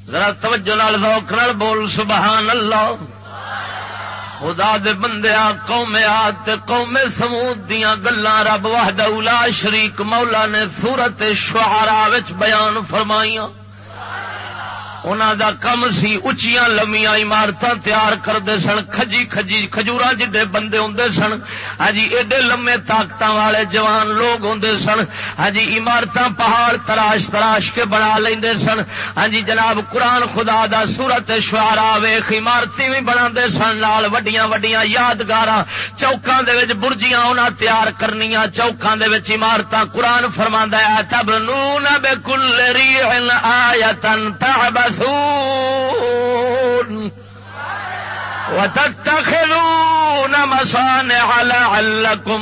ذرا توجہ نال ذوق نال بول سبحان اللہ۔ خدا دے بندیا، قوم عاد تے قوم سمود دیاں گلاں رب وحدہ لا شریک مولا نے سورۃ الشعراء وچ بیان فرمائیاں۔ انہاں دا کم سی اچیاں لمیاں عمارتاں تیار کردے سن، کھجی کھجی کھجوراں جڈے بندے ہوندے سن، ہاں جی ایڈے لمے طاقتاں والے جوان لوگ ہوندے سن، ہاں جی عمارتاں پہاڑ تراش تراش کے بنا لیندے سن، ہاں جی جناب قرآن خدا دا سورۃ الشعراء ویکھ عمارتیں بھی بناندے سن، نال وڈیاں وڈیاں یادگاراں چوکاں دے وچ برجیاں انہاں تیار کرنیاں، چوکاں دے وچ عمارتاں۔ قرآن فرماندا ہے تبنون بکل ریح آیۃ تعبث وتتخذون مصانع لعلكم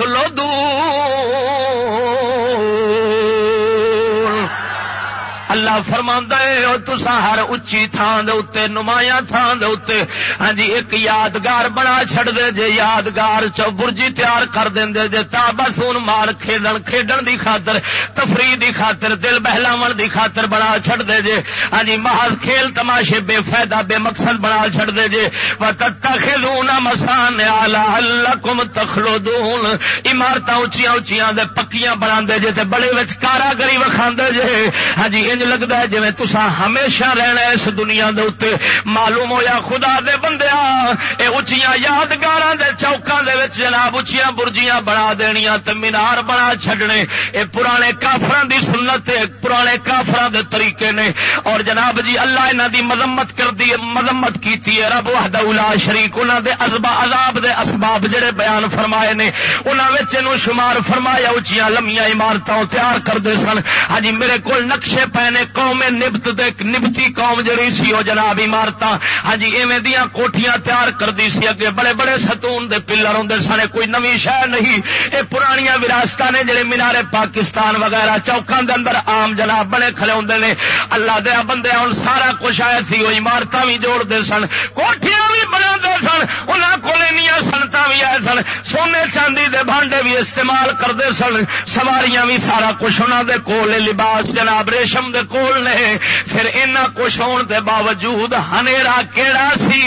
تخلدون۔ اللہ فرماندا ہے او تساں ہر اچھی تھان دے اوتے نمایاں تھان دے اوتے ہاں جی ایک یادگار بنا چھڑ دے جے، یادگار برجی تیار کر دیندے جے، تابسون مار کھیڈن دی خاطر، تفریح دی خاطر، دل بہلاون دی خاطر بنا چھڑ دے جے، ہاں جی محض کھیل تماشے بے فائدہ بے مقصد بنا چھڑ دے جے۔ وتتخذون مصانع لعلکم تخلدون، عمارتاں اونچیاں اونچیاں دے پکیاں بناندے جے تے بڑے وچ کاراگری وکھاندے جے، ہاں جی لگتا ہے جی تساں ہمیشہ رہنا اس دنیا دے اوتے۔ معلوم ہویا خدا دے بندیا اے اچیاں یادگاراں دے چوکاں دے وچ جناب اچیاں برجیاں بنا دینیاں تے مینار بنا چھڈنے، اے پرانے کافراں دی سنت ہے، پرانے کافراں دے طریقے نے، اور جناب جی اللہ انہاں دی مذمت کردی ہے، مذمت کیتی ہے رب وحدہ لا شریک۔ انہاں دے عذاب دے اسباب جڑے بیان فرمائے نے انہاں وچ انو شمار فرمایا اچیاں لمیاں عمارتاں تیار کردے سن۔ ہاں جی میرے کول نقشے پہنے قوم نبتی قوم جڑی سی وہ جناب عمارتاں ہاں جی ایویں دیاں کوٹھیاں تیار کردی سی، اگے بڑے بڑے ستون دے پلر ہوندے سن، کوئی نویں شے نہیں، اے پرانیاں وراثتاں نے جڑے مینارے پاکستان وغیرہ چوکاں دے اندر عام جناب بنے کھڑے ہوندے نے۔ اللہ دے بندے ہن سارا کچھ آیا سی، وہ عمارتاں بھی جوڑ دے سن، کوٹھیاں بھی بنا دے سن، انہاں کول انیاں سنتاں بھی آئے سن، سونے چاندی دے بھانڈے بھی استعمال کردے سن، سواریاں بھی سارا کچھ انہاں دے کول، لباس جناب ریشم دے کول نے۔ پھر اینا کچھ ہون دے باوجود ہنیرا کیڑا سی؟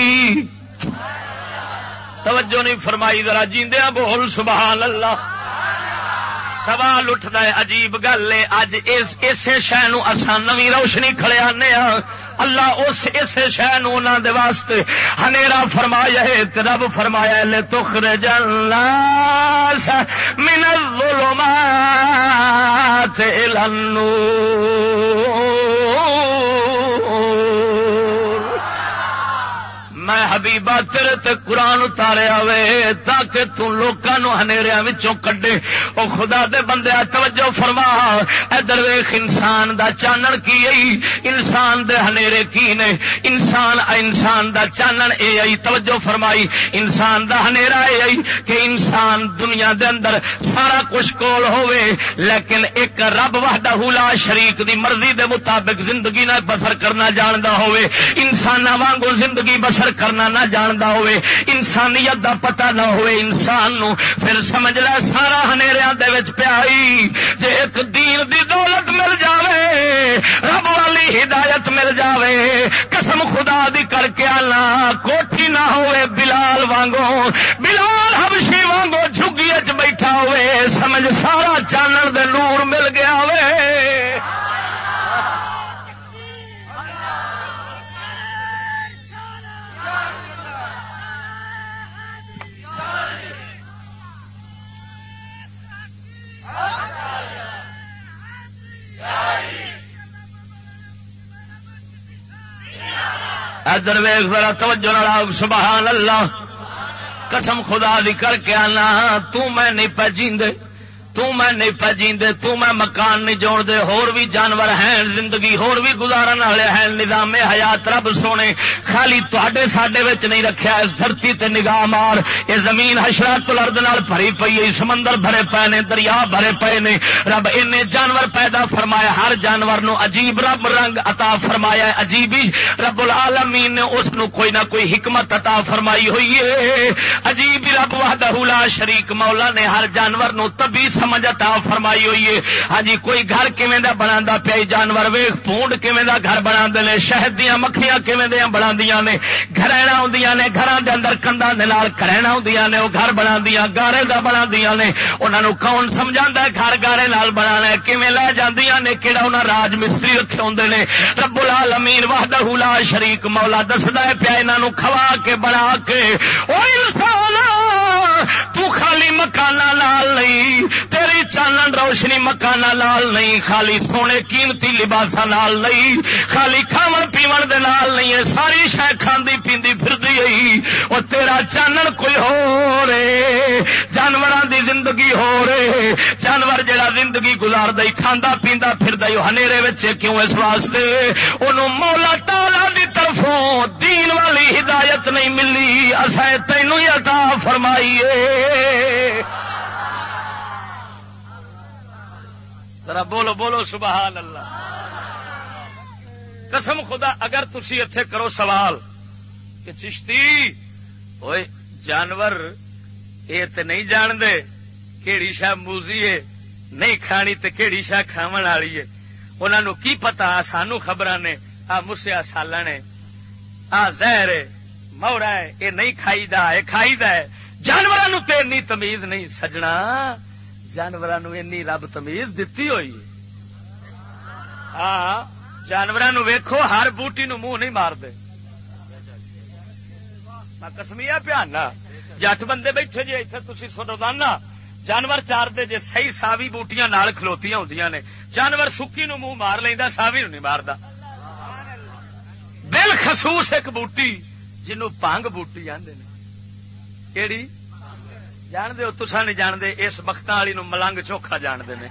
توجہ نہیں فرمائی، ذرا جیندیاں بول سبحان اللہ۔ سوال اٹھدا ہے عجیب گل ہے، اج اسے شے نو اساں نویں روشنی کھڑے آنے ہاں، اللہ اس شے نو انہاں دے واسطے ہنیرا فرمایا ہے تے رب فرمایا ہے لتخرج الناس من الظلمات الى النور۔ میں حبیبا تیرے تے قرآن اتاریا وے تاکہ تو لوکاں نو ہنیریاں وچوں کڈے۔ او خدا دے بندے توجہ فرما، ادھر ویکھ انسان دا چانن کی ائی، انسان دے ہنیرے کی نے؟ انسان دا چانن اے ائی، توجہ فرمائی، انسان دا ہنیرا اے ائی کہ انسان دنیا دے اندر سارا کچھ کول ہوے لیکن ایک رب وحدہ لا شریک دی مرضی دے مطابق زندگی نہ بسر کرنا جاندا ہوے، انساناں وانگوں زندگی بسر کرنا نہ جاندا ہوئے، انسانیت دا پتہ نہ ہوئے انسان نو، پھر سمجھ لے سارا ہنیریاں دے وچ پیائی۔ جے ایک دین دی دولت مل جاوے، رب والی ہدایت مل جاوے، قسم خدا دی کر کے آنا کوٹھی نہ ہوئے بلال وانگوں، بلال حبشی وانگوں جھگی وچ بیٹھا ہوئے، سمجھ سارا چانن دے نور مل گیا ہوئے۔ ادھر ویکھ ذرا توجہ نال سبحان اللہ۔ قسم خدا دی کر کے آنا تو میں نہیں پہ جیندے، تو میں نہیں پہ جیندے، تو میں مکان نہیں جوڑ دے، ہور بھی جانور ہیں زندگی ہور بھی گزارن والے ہیں، نظام حیات رب سونے خالی تواڈے ساڈے وچ نہیں رکھیا۔ اس دھرتی تے نگاہ مار، اے زمین حشرات الارض نال بھری پئی ہے، سمندر بھرے پے نے، دریا بھرے پے نے، رب اینے جانور پیدا فرمایا، ہر جانور نو عجیب رب رنگ عطا فرمایا ہے، عجیب ہی رب العالمین نے اس نو کوئی نہ کوئی حکمت عطا فرمائی ہوئی ہے، عجیب رب وحدہ لا شریک مولا نے ہر جانور نو طبی سمجھ عطا فرمائی ہوئی ہے. ہاں جی کوئی گھر کیویں دا بنادا پیا جانور ویکھ پونڈ کیویں دا گھر بناندے نے شہد دیاں مکھیاں کیویں دیاں بناندیاں نے گھرینا ہوندیاں نے گھراں دے اندر کنداں دے نال گھرینا ہوندیاں نے او گھر بناندیاں گارے دا بناندیاں نے انہاں نوں کون سمجھاندا ہے گھر گارے نال بنانا ہے کیویں لے جاندیاں نے کیڑا انہاں راج مستری رکھے ہوندے نے رب العالمین وحدہ لا شریک مولا دسدا ہے پیا انہاں نوں کھوا کے بنا کے او انسان تو خالی مکاناں نال نہیں تیری چانن روشنی مکاناں نال نہیں خالی سونے قیمتی لباساں نال نہیں خالی کھاون پیون دے نال نہیں ہے ساری شے کھاندی پیندی پھردی ہے او تیرا چانن کوئی ہو رے جانوراں دی زندگی ہو رے جانور جڑا زندگی گزاردا ہی کھاندا پیندا پھردا ہی ہنیرے وچ کیوں اس واسطے اونوں مولا تعالی دی طرفوں دین والی ہدایت نہیں ملی اساں تینوں ہی عطا فرمائیے. ذرا بولو بولو سبحان اللہ. قسم خدا اگر تسی اتھے کرو سوال کہ چشتی اوئے جانور اے تے نہیں جان دے کیڑی شے موزی ہے نہیں کھانی تے کیڑی شے کھاون والی ہے انہاں نوں کی پتا سانو خبراں نے آ مسیا سالن ہے آ زہر ہے موڑا ہے اے نہیں کھائیدا اے کھائیدا ہے جانوراں نوں تے اتنی تمیز نہیں سجنا جانوراں نوں اتنی رب تمیز دتی ہوئی ہے. ہاں جانوراں نوں ویکھو ہر بوٹی نوں منہ نہیں مار دے میں قسمیا پیانا جٹ بندے بیٹھے جی اتنے تھی روزانہ جانور چار دے جے صحیح ساوی بوٹیاں نال کھلوتیاں ہوندیاں نے جانور سکی نو منہ مار لیندا ساوی نو نہیں ماردا. بالخصوص ایک بوٹی جنوں پانگ بوٹی آندے نے کیڑی جان دے ہو تساں نہیں جان دے اس بختاں والی نو ملنگ چوکھا جان دے نے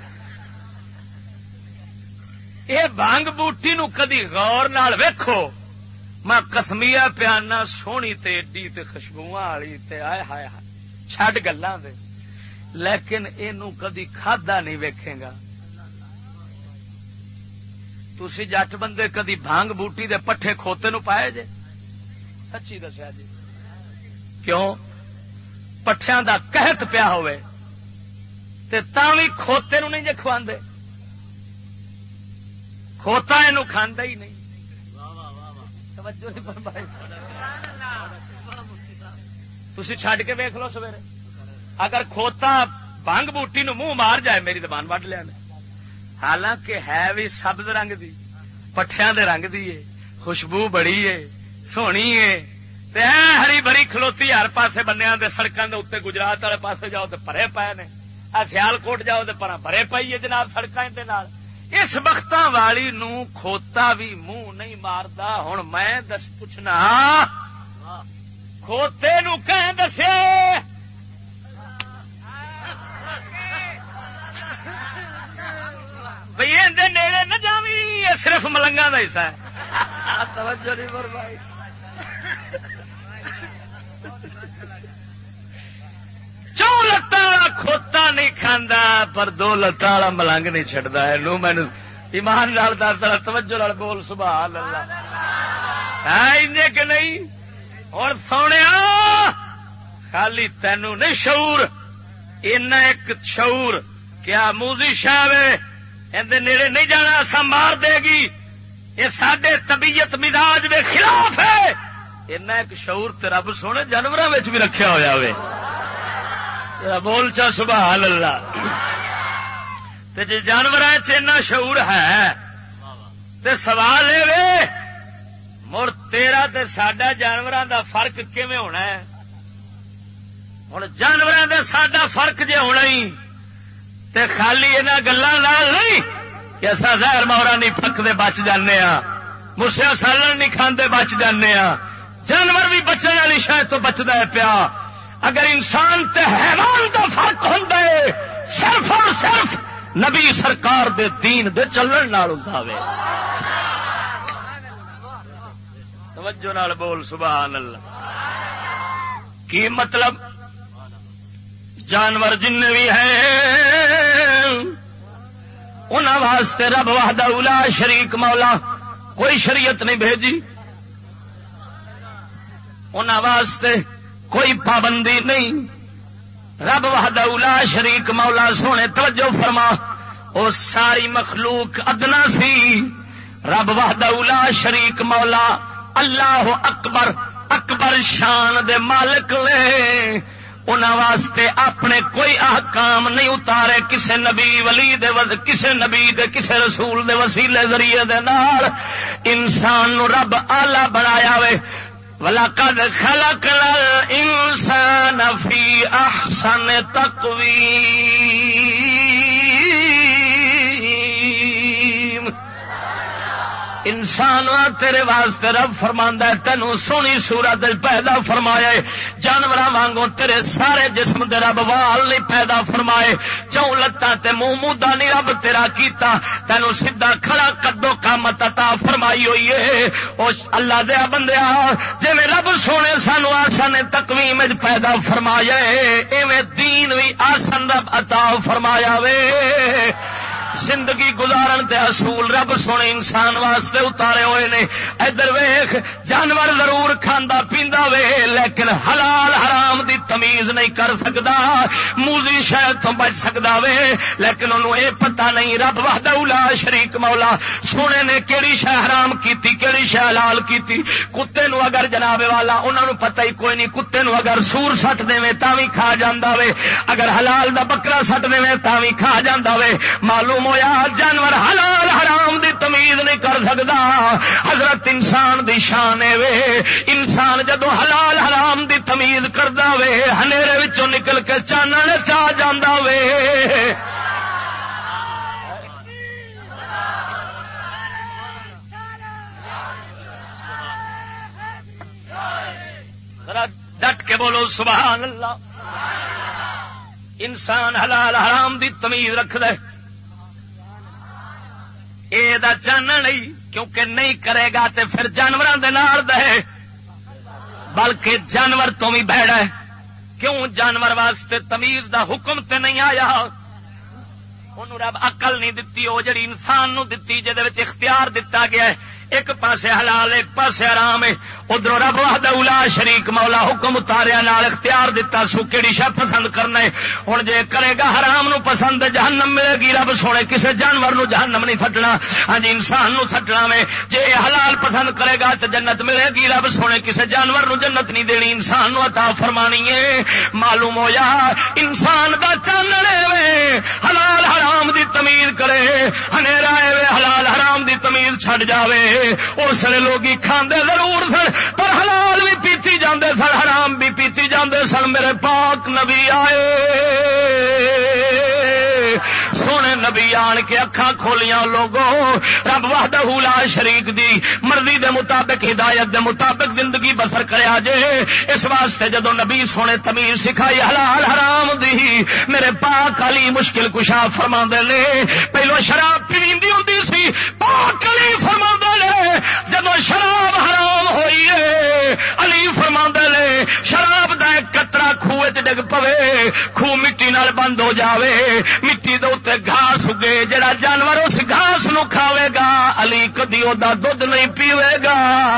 اے بانگ بوٹی نو کدی غور نال ویکھو میں قسمیا پیانا سونی تے ایڈی تے خوشبواں والی تے آئے ہائے چھڈ گلاں دے لیکن اینو کدی کھادا نہیں ویکھے گا. تسی جٹ بندے کدی بھانگ بوٹی دے پٹھے کھوتے نو پائے جے سچی دسیا جی کیوں پٹھیاں دا قحط پیا ہوئے تے تاں وی کھوتے نو نہیں جے کھواندے کھوتا اینو کھاندا ہی نہیں. توجہ نہیں فرمائی تسی چھڈ کے ویکھ لو سویرے اگر کھوتا بھنگ بوٹی نو منہ مار جائے میری زبان وڈ لیا نے حالانکہ ہے بھی سبز رنگ دی پٹھیاں دے رنگ دی ہے خوشبو بڑی ہے سونی ہے تے ہری بھری کھلوتی ہر پاسے بنیاں دے سڑکاں دے اوتے گجرات والے پاسے جاؤ تے بھرے پئے نے آ سیال کوٹ جاؤ تے پراں بھرے پئی ہے جناب سڑکاں دے نال. اس بختاں والی نو کھوتا بھی منہ نہیں ماردا. ہن میں دس پوچھنا کھوتے نو کہیں دسے بھئی اندے نیڑے نہ جاویں یہ صرف ملنگاں دا حصہ ہے. توجہ نہیں فرمائی چوں لتاں کھوتا نہیں کھاندا پر دو لتاں والا ملنگ نہیں چھڈدا ہے. نو مینوں ایمان نال دسدا توجہ نال بول سبحان اللہ ہے انجے کہ نہیں. ہن سونیا خالی تینوں نہیں شعور اینا ایک شعور کیا موزی شاوے اندے نیڑے نہیں جانا اسا مار دے گی یہ ساڈے طبیعت مزاج دے خلاف ہے. اینا ایک شعور تے رب سونے جانوراں وچ بھی رکھیا ہویا ہوئے. بول چا سبحان اللہ. تے جے جانوراں وچ اینا شعور ہے تے سوال اے وے مڑ تیرا تے ساڈا جانوراں دا فرق کیویں ہونا ہے. ہن جانوراں دا ساڈا فرق جے ہونا ہی تے خالی انہاں گلاں نال نہیں کہ اساں زہر مورا نہیں پھکدے بچ جانے ہاں مسیا سالن نہیں کھاندے بچ جانے ہاں. جانور بھی بچن والی شے تو بچدا ہے پیا. اگر انسان تے حیوان دا فرق ہوندا ہے صرف اور صرف نبی سرکار دے دین دے چلن نال ہوندا وے. توجہ نال بول سبحان اللہ. کی مطلب جانور جن بھی ہیں انہاں واسطے رب وحدہ لا شریک مولا کوئی شریعت نہیں بھیجی. انہاں واسطے کوئی پابندی نہیں رب وحدہ لا شریک مولا سونے توجہ فرما، او ساری مخلوق ادنا سی، رب وحدہ لا شریک مولا اللہ اکبر اکبر شان دے مالک لے، انہاں واسطے اپنے کوئی احکام نہیں اتارے کسے نبی ولی دے کسے نبی دے کسے رسول دے وسیلے ذریعے دے نال انسان نو رب اعلی بنایا وے۔ وَلَقَدْ خَلَقْنَا الْإِنسَانَ فِي أَحْسَنِ تَقْوِيمٍ۔ انسان تیرے واسطے رب فرماندا ہے تینوں سونی صورت پیدا فرمایا ہے، جانوراں وانگوں تیرے سارے جسم دے رب وال نہیں پیدا فرمائے، چوں لتاں تے منہ مودا نہیں رب تیرا کیتا، تینوں سیدھا کھڑا قد و قامت عطا فرمائی ہوئی ہے۔ او اللہ دے بندیا جویں رب سونے سانو آسان تقویم وچ پیدا فرمایا ہے، ایویں دین وی آسان رب عطا فرمایا وے۔ زندگی گزارن تے اصول رب سونے انسان واسطے اتارے ہوئے نے۔ ادھر ویکھ جانور ضرور کھاندا پیندا وے لیکن حلال حرام دی تمیز نہیں کر سکدا، موزی شے تو بچ سکدا وے لیکن انہوں اے پتہ نہیں رب وحدہ لا شریک مولا سونے نے کیڑی شے حرام کیتی کیڑی شے حلال کیتی۔ کتے نو اگر جناب والا انہاں نو پتہ ہی کوئی نہیں، کتے نو اگر سور سٹ دیویں تاں وی کھا جاندا وے، اگر حلال دا بکرا سٹ دیویں تاں وی کھا جاندا وے۔ معلوم ہویا جانور حلال حرام دی تمیز نہیں کر سکدا۔ حضرت انسان دی شان ہے وے، انسان جدو حلال حرام دی تمیز کردا وے ہنیرے وچوں نکل کے چانن چا جاندا وے۔ ذرا ڈٹ کے بولو سبحان اللہ۔ انسان حلال حرام دی تمیز رکھ دے، اے دا چانن نہیں، کیونکہ نہیں کرے گا تے پھر جانوراں دے نال دے، بلکہ جانور تو بھی بھڑا ہے۔ کیوں جانور واسطے تمیز دا حکم تے نہیں آیا، انہوں رب عقل نہیں دتی، او جڑی انسان نو دتی جے دے وچ اختیار دتا گیا ہے، ایک پاسے حلال ایک پاسے حرام ہے۔ ادھر رب وحدہ لا شریک مولا حکم اتاریا نال اختیار دتا سو کیڑی شے پسند کرنا ہے۔ ہن جے کرے گا حرام نو پسند جہنم ملے گی، رب سونے کسے جانور نو جہنم نہیں سٹنا، ہاں جی انسان نو سٹنا وے۔ جے حلال پسند کرے گا تے جنت ملے گی، رب سونے کسے جانور نو جنت نہیں دینی، انسان نو عطا فرمانی ہے۔ معلوم ہویا انسان دا چانن وے حلال حرام دی تمیز کرے، ہنیرا وے حلال حرام دی تمیز چھڈ جاوے۔ اس لیے لوگ کھاندے ضرور سن پر حلال بھی پیتی جاندے سن، حرام بھی پیتی جاندے سن۔ میرے پاک نبی آئے، سونے نبی آن کے اکھاں کھولیاں لوگوں رب وحدہ لا شریک دی مرضی دے مطابق ہدایت دے مطابق زندگی بسر کریا جے۔ اس واسطے جدو نبی سونے تمیز سکھائی حلال حرام دی، میرے پاک علی مشکل کشا فرماندے نے پہلو شراب پیندی ہوندی سی، پاک علی فرماندے نے جدو شراب حرام ہوئی ہے، علی فرماندے نے شراب دا ایک قطرہ کھوہ وچ ڈگ پوے، کھوہ مٹی نال بند ہو جاوے، مٹی دے اوتے گھاس اگے، جڑا جانور اس گھاس نو کھاوے گا علی کدی او دا دودھ نہیں پیوے گا۔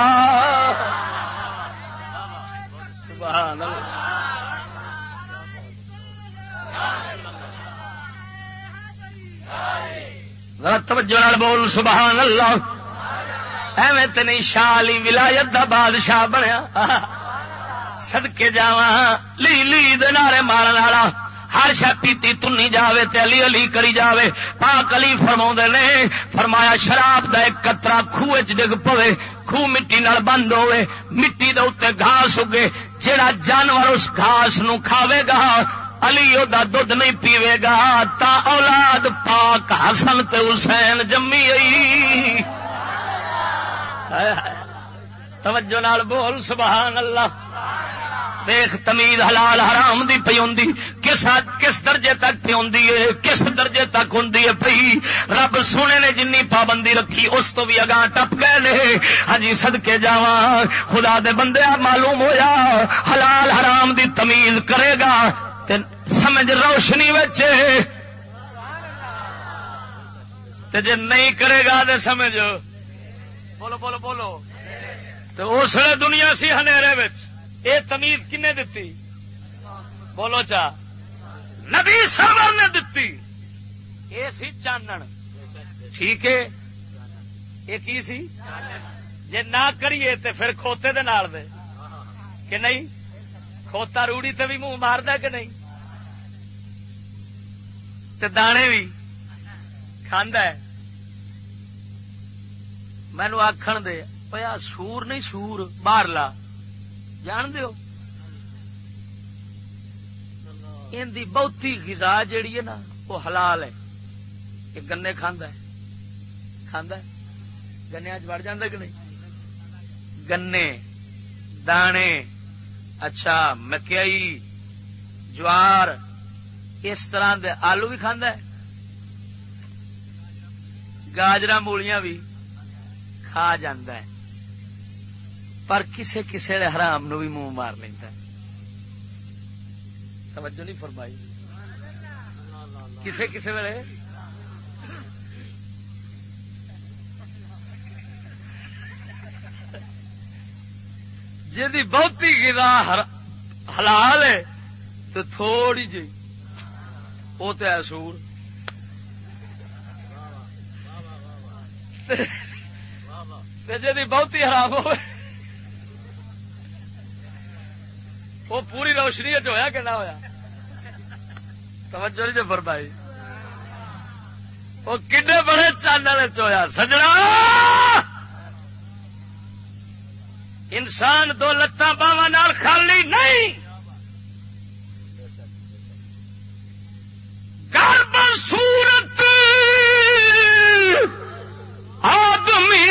سبحان اللہ۔ ذرا توجہ نال بول سبحان اللہ۔ ایویں تے نہیں شاہ علی ولایت دا بادشاہ بنیا، صدقے جاواں لی دے نعرے مارن والا، ہر شے پیتی تنی جاوے تے علی علی کری جاوے۔ پاک علی فرماؤندے نے فرمایا شراب دا ایک قطرہ کھوہ وچ ڈگ پوے، کھوہ مٹی نال بند ہوئے، مٹی دے اوتے گھاس اگے، جڑا جانور اس گھاس نو کھاوے گا علی او دا دودھ نہیں پیوے گا، تا اولاد پاک حسن تے حسین جمی آئی۔ توجہ نال بول سبحان اللہ۔ دیکھ تمیز حلال حرام دی پئی ہوندی کس درجے تک پئی ہوندی ہے، کس درجے تک ہوندی ہے پئی۔ رب سونے نے جنی پابندی رکھی اس تو بھی اگاں ٹپ گئے نے۔ ہاں جی صدقے جاواں خدا دے بندیا، معلوم ہویا حلال حرام دی تمیز کرے گا تے سمجھ روشنی وچ، تے جے نہیں کرے گا تے سمجھ بولو بولو بولو تو اس دنیا سی ہنیرے وچ۔ اے تمیز کنے دتی؟ بولو چا نبی سرور نے دتی یہ سی چانن ٹھیک ہے یہ کی سی جے نہ کریے تے پھر کھوتے دے نال دے کہ نہیں کھوتا روڑی تے بھی منہ مار دے کہ نہیں تے دانے بھی کھاندا ہے مینو آکھن دے پیا سور نہیں سور باہر لا جان دیو ان دی بہتی غذا جیڑی ہے نا وہ حلال ہے کہ گنے کھاندا ہے گنیا چ وڑ جاندا کہ نہیں گنے دانے اچھا مکئی جوار اس طرح دے آلو بھی کھاندا ہے گاجراں مولیاں بھی کھا جاندا ہے پر کسے کسے دے حرام نو بھی منہ مار لیندا ہے توجہ نہیں فرمائی کسے کسے ویلے جی بہتی غذا حلال ہے تو تھوڑی جی وہ تو ہے سور جی بہتی حرام ہو وہ پوری روشنی ہویا کہ نہ ہویا توجہ نہیں جو فرمائی وہ کڈے بڑے چانل چویا سجنا انسان دو لتاں باواں نال خالی نہیں گرب صورت آدمی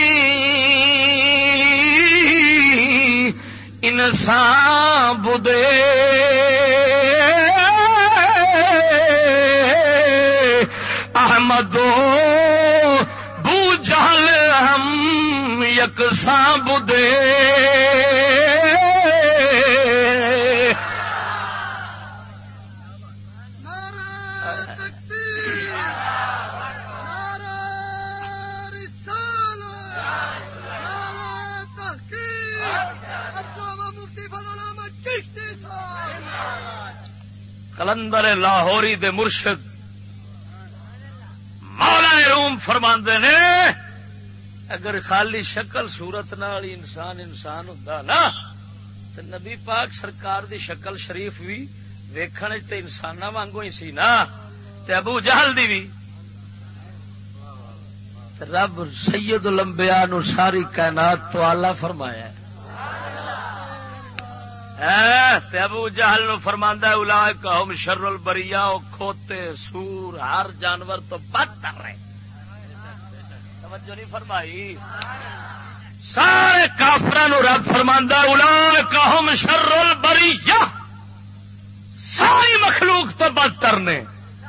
انسان بدے احمدو بو جہل ہم یکساں بدے کلندر لاہوری دے مرشد مولا روم فرماندے نے اگر خالی شکل صورت نال انسان ہوندا نا تے نبی پاک سرکار دی شکل شریف بھی ویکھن تے انساناں وانگوں ہی سی نا تے ابو جہل دی بھی تے رب سید الانبیاء نو ساری کائنات تو اعلی فرمایا ہے تے ابو جہل نو فرماندا ہے اولئک ہم شر البریہ او کھوتے سور ہر جانور تو بدتر ہے توجہ نہیں فرمائی سارے کافراں نو رب فرماندا ہے اولئک ہم شر البریہ ساری مخلوق تو بدتر نے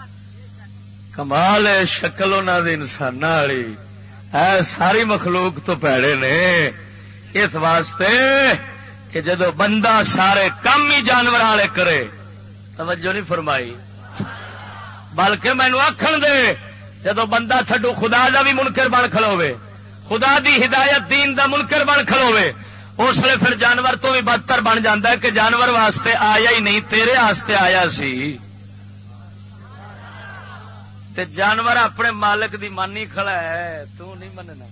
کمال ہے شکل انہاں دی انساناں والی اے ساری مخلوق تو پیڑے نے اس واسطے کہ جدو بندہ سارے کام ہی جانور والے کرے توجہ نہیں فرمائی بلکہ مینو آکھن دے جدو بندہ تھڈو خدا دا بھی منکر بن کھلوے خدا دی ہدایت دین دا منکر بن کھلوے اس لیے پھر جانور تو بھی بدتر بن جاتا ہے کہ جانور واسطے آیا ہی نہیں تیرے واسطے آیا سی تے جانور اپنے مالک دی مانی کھڑا ہے تو نہیں مننا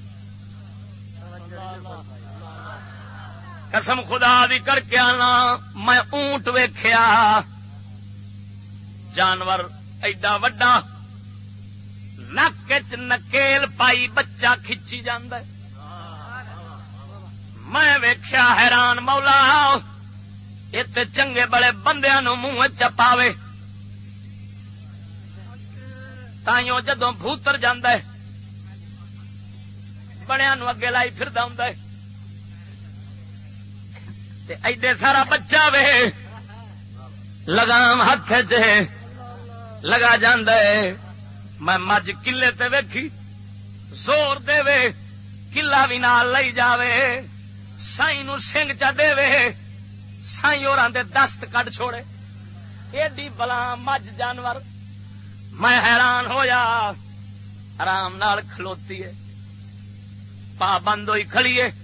قسم خدا دی کر کے آنا میں اونٹ ویکھیا جانور ایڈا وڈا نک چ نکیل پائی بچہ کھچی جاندا ہے میں ویکھیا حیران مولا اتنے چنگے بڑے بندیاں نو منہ چپاوے تائیوں جدوں بھوتر جاندا ہے بڑیاں نو اگے لائی پھردا ہوندا ہے تے ایڈے سارا بچہ وے لگام ہاتھ چ لگا جاندا ہے میں مجھ کلے تے ویکھی زور دے وے کلا بھی نال لئی جاوے سائی نو سنگ چا دے وے سائی اوراں دے دست کڈ چھوڑے ایڈی بلا مجھ جانور میں حیران ہویا آرام نال کھلوتی ہے پابند ہوئی کھڑی ہے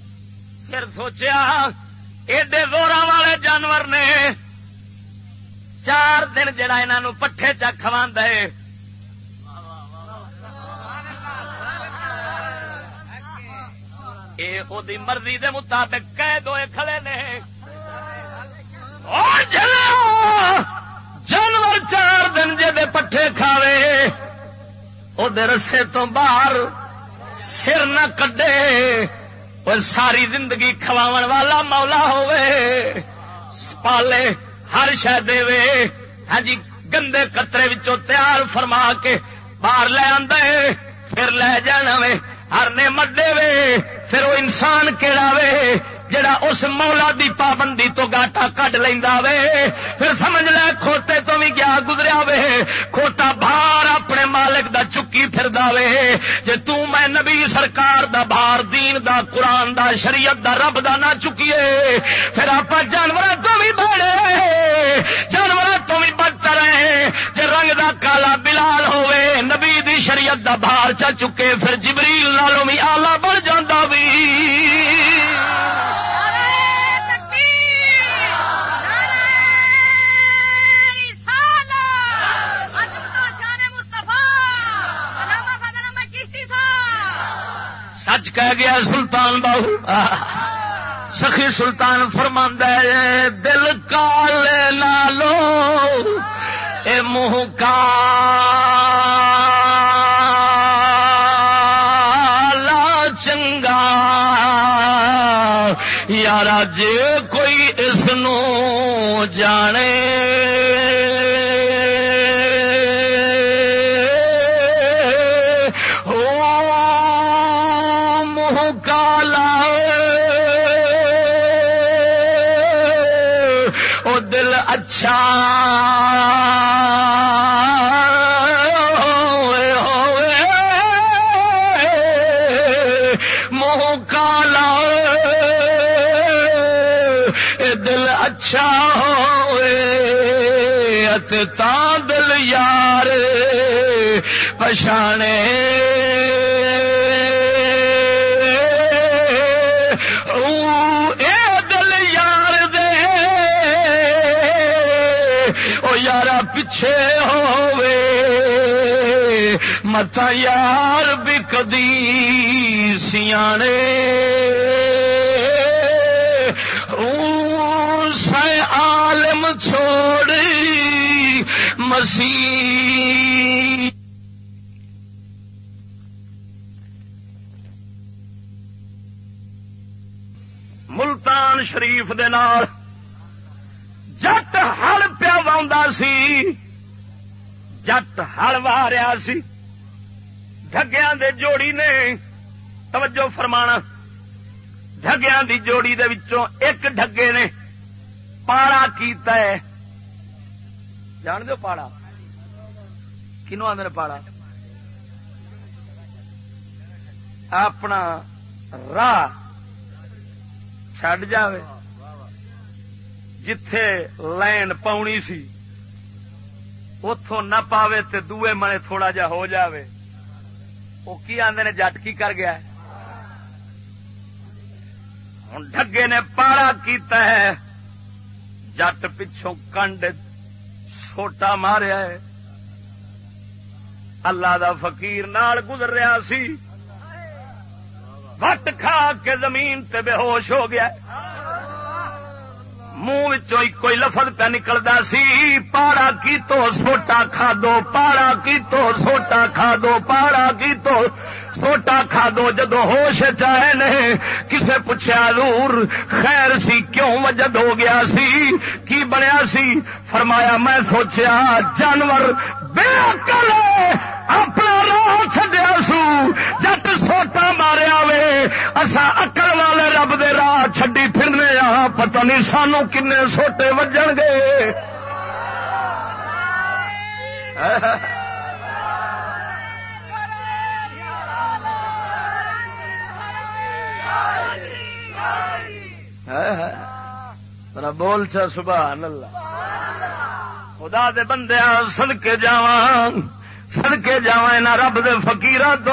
پھر سوچیا ایڈے زوراں والے جانور نے 4 دن جڑا انہاں پٹھے چا کھواندا ہے اے او دی مرضی دے مطابق قید ہوئے کھڑے نے او جانور 4 دن جے پٹھے کھاوے او دے رسے تو باہر سر نہ کڈے اور ساری زندگی کھواون والا مولا ہوئے پالے ہر شے دے ہاں جی گندے قطرے وچوں تیار فرما کے باہر لے آندا ہے پھر لے جانا وے ہر نعمت دے وے پھر وہ انسان کیڑا وے جڑا اس مولا دی پابندی تو گاٹا کڈ لیندا وے پھر سمجھ لے کھوتے تو بھی گیا گزریا وے کھوتا بھار اپنے مالک دا چکی پھردا وے جے تو میں نبی سرکار دا بھار دین دا قرآن دا شریعت دا رب دا نہ چکیے پھر آپ جانور تو بھی بڑے جانور تو بھی بدتر ہیں جے رنگ دا کالا بلال ہوئے نبی دی شریعت دا بھار چا چکے پھر جبریل نالوں بھی آلہ بڑھ جاندا وی سچ کہہ گیا سلطان باہو سخی سلطان فرماندا ہے دل کالے نالو اے منہ کالا چنگا یارا جے کوئی اس نو جانے اچھا منہ کالا دل اچھا ہوئے تا دل یار پچھانے پچھے ہووے متا یار بھی کدی سیانے سائے عالم چھوڑی مسیح ملتان شریف دے نال جٹ ہل پیا واؤندا سی جٹ ہل واہ رہا سی ڈھگیاں دے جوڑی نے توجہ فرمانا ڈھگیاں دی جوڑی دے وچوں ایک ڈھگے نے پاڑا کیتا ہے جان دو پاڑا کنوں آندے نے پاڑا اپنا راہ چھڈ جاوے جتھے لین پاؤنی سی اتوں نہ پاوے تے دوے منے تھوڑا جا ہو جاوے وہ کی آندے نے جٹ کی کر گیا ہن ڈھگے نے پاڑا کیتا ہے جٹ پچھوں کنڈ چھوٹا ماریا ہے اللہ دا فقیر نال گزر رہا سی وٹ کھا کے زمین تے بے ہوش ہو گیا منہ کوئی لفظ پہ نکلتا سی پاڑا کی تو سوٹا کھا دو پاڑا کی تو سوٹا کھا دو پاڑا کی تو سوٹا کھا دو جدو ہوش چاہے نے کسے پوچھا حضور خیر سی کیوں وجد ہو گیا سی کی بنیا سی فرمایا میں سوچیا جانور بے عقل اپنا راہ چھڈیا سو جٹ سوٹا ماریا وے اسا عقل والے رب دے راہ چھڈی پھرنے ہاں پتہ نہیں سانو کنے سوٹے وجن گے بول چا سبحان اللہ خدا دے بندے صدقے جاواں انہاں رب دے فقیراں تو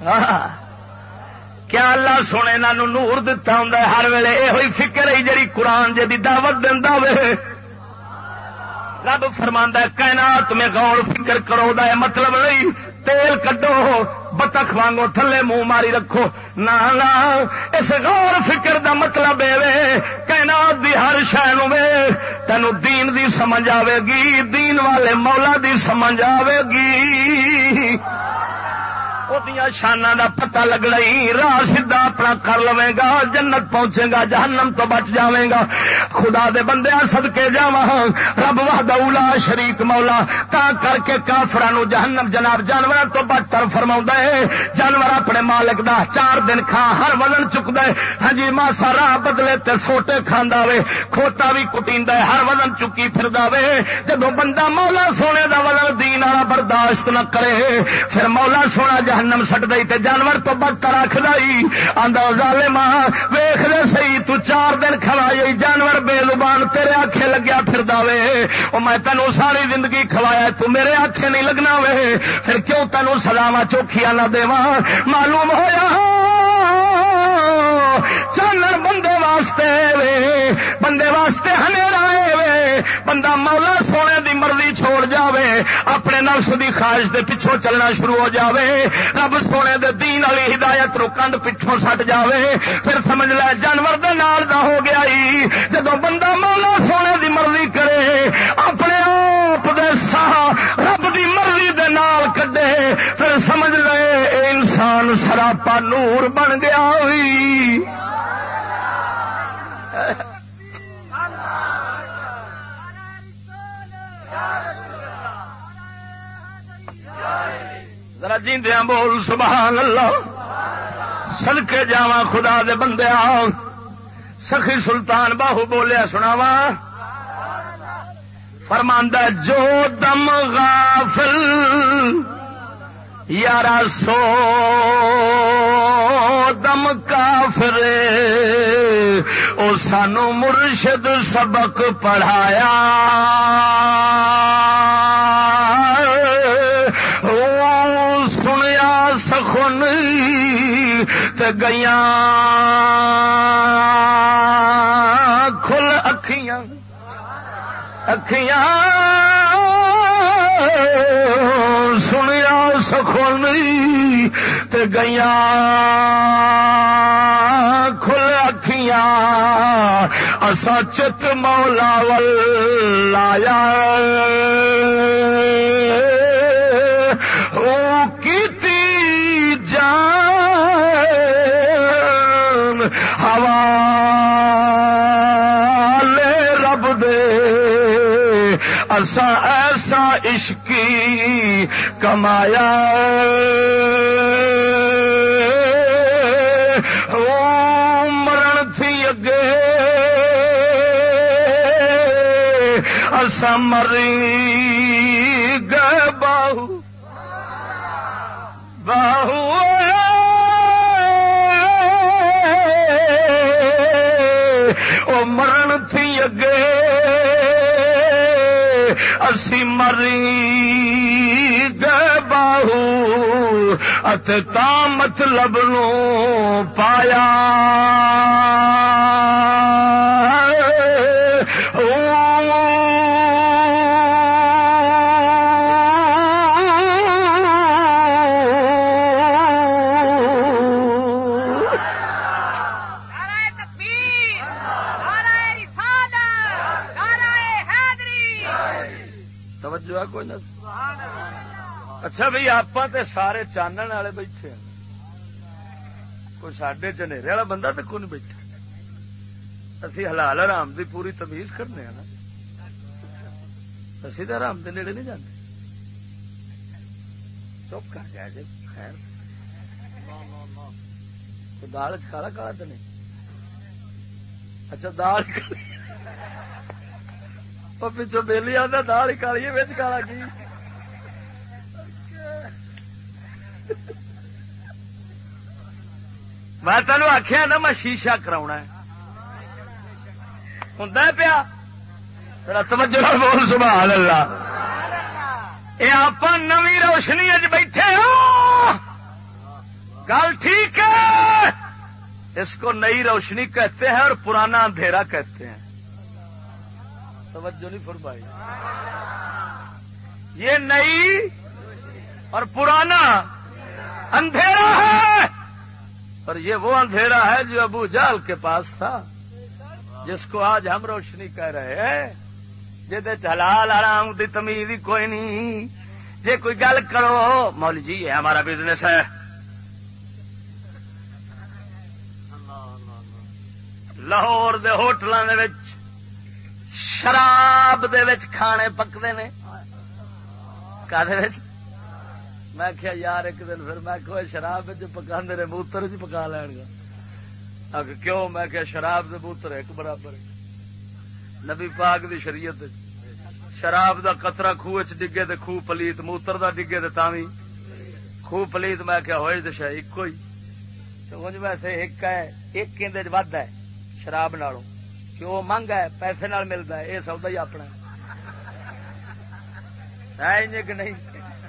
کیا اللہ سونے انہاں نور دتا ہوندا ہے ہر ویلے یہ ہوئی فکر ہے جڑی قرآن جے دی دعوت دیندا وے رب فرماندا ہے کائنات میں غور فکر کرو دا مطلب نہیں تیل کڈو بطخ وانگو تھلے منہ ماری رکھو نا نا اس غور فکر دا مطلب ہے کائنات دی ہر شے نوں تینوں دین دی سمجھ آوے گی دین والے مولا دی سمجھ آوے گی اودیاں شاناں دا پتہ لگنا ہی راہ سیدھا اپنا کر لوے گا جنت پہنچے گا جہنم تو بچ جاویں گا خدا دے بندیاں صدقے جاواں رب وحدہ لا شریک مولا تا کر کے کافراں نو جہنم جناب جانوراں تو بدتر فرماوندا ہے جانور اپنے مالک دا 4 دن کھا ہر وزن چکدا ہے ہاں جی ماسا راہ بدلے تے سوٹے کھاندا وے کھوتا بھی کٹیندا ہے ہر وزن چکی پھردا وے جدوں بندہ مولا سونے دا وزن دین والا برداشت نہ کرے پھر مولا سونا جہنم سٹ دئی تے جانور تو بدتر رکھدا ہی آندا ظالما ویکھ لے صحیح تو 4 دن کھوائی جانور بے زبان تیرے آکھے لگیا پھردا وے او میں تینوں ساری زندگی کھوایا تو میرے آکھے نہیں لگنا وے پھر کیوں تینوں سزاواں چوکھیاں نہ دیواں معلوم ہویا چانن بندے واسطے وے بندے واسطے ہنیرا وے بندہ مولا سونے دی مرضی چھوڑ جاوے اپنے نفس دی خواہش دے پیچھے چلنا شروع ہو جاوے رب سونے دے دین والی ہدایت رو کنڈ پیچھوں سٹ جاوے پھر سمجھ لے جانور دے نال دا ہو گیا ہی جدوں بندہ مولا سونے دی مرضی کرے اپنے آپ دے ساہ رب دی مرضی دے نال کڈے پھر سمجھ لے اے انسان سراپا نور بن گیا ہوئی ذرا جیندیاں بول سبحان اللہ صدقے جاواں خدا دے بندیاں سخی سلطان باہو بولیا سناواں فرماندا جو دم غافل یارا سو دم کافر او سانو مرشد سبق پڑھایا سنیا سخن تے گیاں کھل اکھیاں اکھیاں سنیا سخن تے گیاں کھل اکھیاں اسا چت مولا ول آیا او کیتی جان حوالے رب دے اسا ایسا عشقی کمایا او مرن تھی اگے اسا مری گئے باہو باہو او مرن تھی اگے اسی مری گئے باہو اتے تا مطلب نو پایا اچھا بھائی آپ سارے چانن والے بیٹھے ہیں کوئی ساڈے چنیرے والا بندہ تو کوئی نہیں بیٹھا اسی حلال حرام دی پوری تمیز کرنے نا اسی تو حرام دے نیڑے نہیں جاندے چپ کر جائے جی خیر دال کالا کالا تو نہیں اچھا دال پچھو بیلی آتا دال ہی کالی ہے بچ کالا کی میں تینوں آخیا نا میں شیشہ کراؤنا ہوں پیا توجہ بول سبحان اللہ یہ آپ نوی روشنی بیٹھے ہو گل ٹھیک ہے اس کو نئی روشنی کہتے ہیں اور پرانا اندھیرا کہتے ہیں توجہ نہیں فرمائی. یہ نئی اور پرانا اندھیرا ہے، اور یہ وہ اندھیرا ہے جو ابو جہل کے پاس تھا، جس کو آج ہم روشنی کہہ رہے ہیں. جہد حلال حرام دی تمیز ہی کوئی نہیں. جے کوئی گل کرو مولوی جی یہ ہمارا بزنس ہے، لاہور دے ہوٹلاں دے وچ شراب دے وچ کھانے پکدے نے. کادے وچ؟ میں کہیا یار ایک دن پھر میں کہ شراب وچ پکاندے نے موتر وچ پکا لین گا. اگر کیوں؟ میں کہ شراب دے موتر ایک برابر ہے. نبی پاک دی شریعت شراب دا قطرہ خوہ وچ ڈگے تے خوہ پلیت، موتر دا ڈگے تے تاویں خوہ پلیت. میں کہ ہوئے تے شے اکو ہی. تو انج ویسے ایک ہے، ایک کیندے وچ ود ہے شراب نالوں کہ وہ مہنگا ہے، پیسے نال ملدا ہے. یہ سودا ہی اپنا ہے انج کہ نہیں؟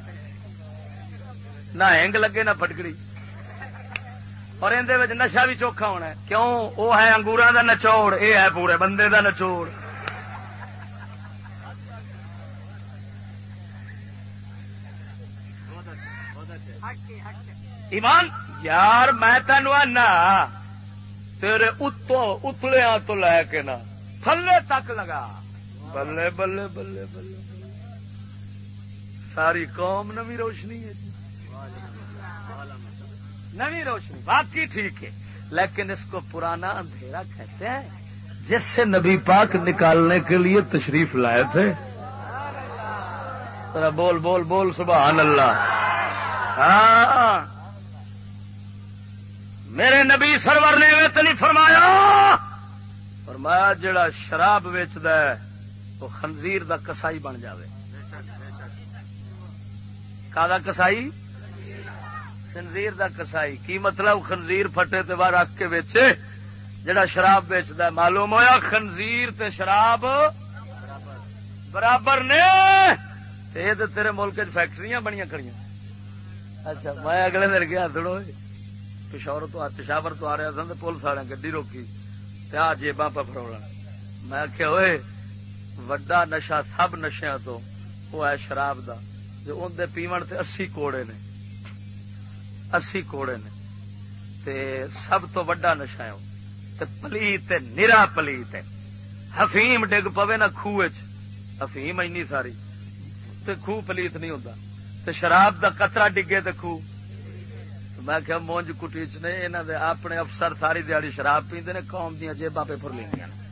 نہ ہنگ لگے نہ پٹکڑی. اور اندے وچ نشہ بھی چوکھا ہونا ہے. کیوں؟ وہ ہے انگوراں دا نچوڑ، یہ ہے پورے بندے دا نچوڑ. ایمان یار میں تینوں آنا تیرے اتلیاں تو لے کے نا تھلے تک لگا، بلے بلے بلے بلے ساری قوم نوی روشنی ہے، نوی روشنی باقی ٹھیک ہے، لیکن اس کو پرانا اندھیرا کہتے ہیں جس سے نبی پاک نکالنے کے لیے تشریف لائے تھے. ذرا بول بول بول سبحان اللہ. ہاں میرے نبی سرور نے تو نہیں فرمایا، فرمایا جڑا شراب ویچدا ہے وہ خنزیر دا کسائی بن جاوے. کادا کسائی؟ خنزیر دا کسائی. کی مطلب؟ خنزیر پھٹے تے باہر رکھ کے ویچے. جڑا شراب ویچدا ہے معلوم ہویا خنزیر تے شراب برابر نے. تے تیرے ملک چ فیکٹریاں بنیاں کھڑیاں. اچھا میں اگلے دن گیا دڑو پشاور تو آ رہا تھا، پولیس والے گڈی روکی تے آ جیباں پہ فروڑا. میں آخیا ہوئے وڈا نشہ سب نشیاں تو وہ ہے شراب دا، جو اندر پیون تے 80 کوڑے نے، 80 کوڑے نے. تے سب تو وڈا نشہ ہے تے پلیت نرا پلیت ہے. حفیم ڈگ پوے نہ خوہ چ، حفیم اینی ساری تے خوہ پلیت نہیں ہوتا. تے شراب دا قطرہ ڈگے تے خوہ. میں کہ مونج کٹیچ نے انہاں دے اپنے افسر ساری دیہڑی شراب پیندے نے، قوم دیاں جیباں پہ پھر لیندیاں نے.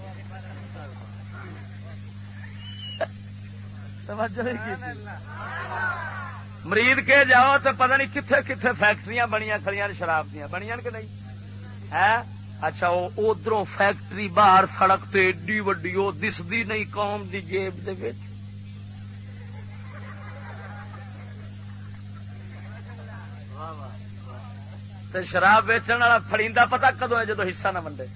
توجہ نہیں کیتی؟ مرید کے جاؤ تو پتہ نہیں کتنے کتنے فیکٹریاں بنیاں کھڑیاں شراب دیاں بنیاں کہ نہیں ہے. اچھا وہ ادھروں فیکٹری باہر سڑک تے ایڈی وڈی وہ دسدی نہیں قوم دی جیب دے وچ. شراب ویچن والا فڑیندا پتا کدو ہے؟ جدو حصہ نہ منڈے.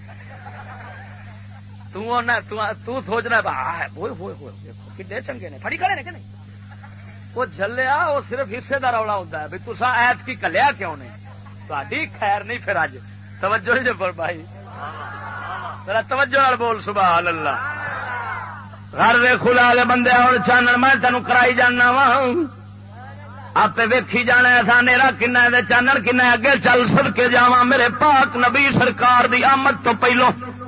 تو سوچنا کڈے چنگے نے فڑی کھڑے نے کہ نہیں. وہ جلیا وہ صرف حصے دا رولا ہوتا ہے بھی تسا ایت کی کلیا کیوں نہیں. تہاڈی خیر نہیں پھر اج توجہ ہی جبر بھائی ذرا توجہ نال بول سبحان اللہ. گھر دے کھلا لے بندے ہن چانن میں تینوں کرائی جانا وا، آپ ویکھی جانا نیرا کنا چانن کنا. اگے چل سد کے جاواں میرے پاک نبی سرکار دی آمد تو پہلو،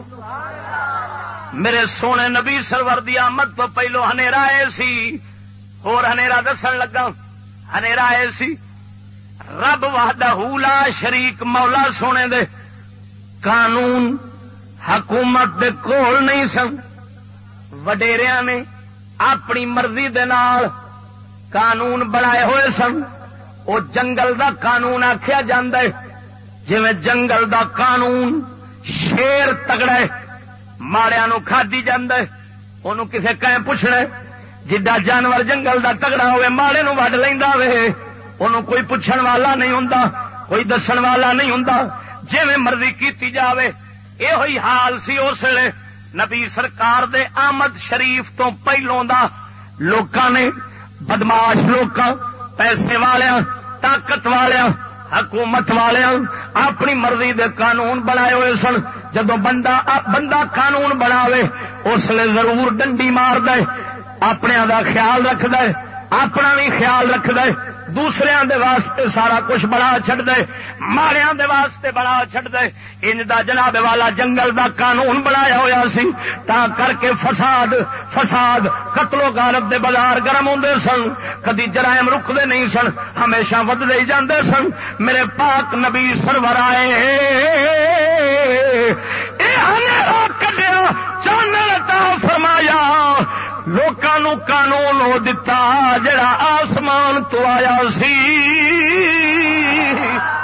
میرے سونے نبی سرور دی آمد تو پہلو ہنیرا اے سی. اور ہنیرا دسن لگا ہنیرا اے سی رب وحدہ لا شریک مولا سونے دے قانون حکومت دے کول نہیں سن. وڈیریاں نے اپنی مرضی دے نال قانون بنائے ہوئے سن. وہ جنگل دا قانون آخیا جاندے جویں جنگل دا قانون شیر تگڑا ماڑیاں نو کھادی جاندے. انہوں کسے کہیں پوچھنا جڈا جانور جنگل دا تگڑا ہوئے ماڑے نو وڈ لیندا وے، انہوں کوئی پوچھن والا نہیں ہوندا، کوئی دسن والا نہیں ہوندا، جویں مرضی کیتی جاوے. یہ ہوئی حال سی اس ویلے نبی سرکار دے آمد شریف تو پہلوں دا. لوکاں نے بدماش لوکاں پیسے والیاں طاقت والیاں حکومت والیاں اپنی مرضی دے قانون بنائے ہوئے سن. جدو بندہ قانون بناوے اس لیے ضرور ڈنڈی مار دے، اپنے دا خیال رکھ دے، اپنا بھی خیال رکھ دے، دوسریاں دے واسطے سارا کچھ بڑا چھڑ دے، ماڑیاں دے واسطے بڑا چھڑ دے۔ انج دا جناب والا جنگل دا قانون بنایا ہویا سی، تا کر کے فساد قتل و غارت دے بازار گرم ہوندے سن، کدی جرائم رکدے نہیں سن، ہمیشہ وددے ہی جاندے سن۔ میرے پاک نبی سرور آئے اے ہنیرا کڈیا چانن عطا فرمایا، لوکاں نو قانون ہو دتا جڑا آسمان تو آیا سی۔